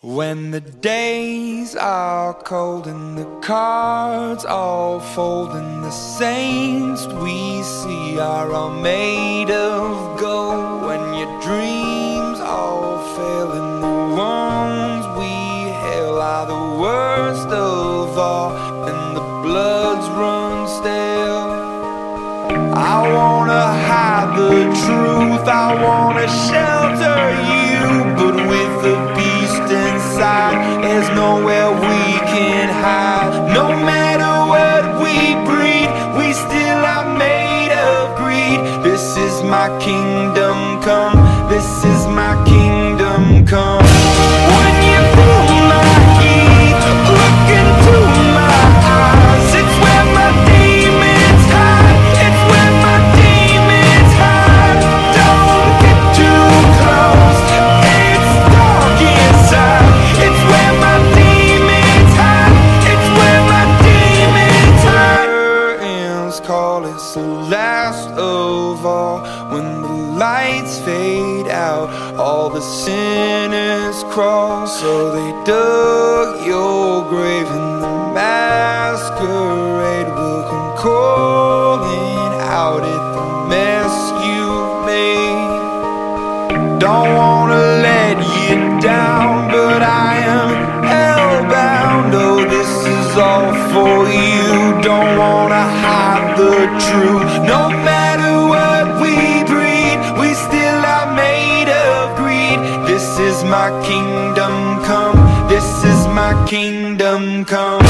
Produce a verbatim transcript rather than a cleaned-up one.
When the days are cold and the cards all fold and the saints we see are all made of gold, when your dreams all fail and the ones we hail are the worst of all and the bloods run stale, I wanna hide the truth, I wanna shelter you, but with the beast inside, there's nowhere we can hide. No matter what we breed, we still are made of greed. This is my kingdom come, this is my kingdom come. When you feel my heat, look into my eyes, it's where my demons hide, it's where my demons hide. Don't get too close, it's dark inside, it's where my demons hide, it's where my demons hide. Curtains call, it's the last of all. When the lights fade out, all the sinners crawl. So they dug your grave and the masquerade will come calling out at the mess you've made. Don't wanna let you down, but I am hellbound. Oh, this is all for you. Don't wanna hide the truth. No matter what we breed, we still are made of greed. This is my kingdom come, this is my kingdom come.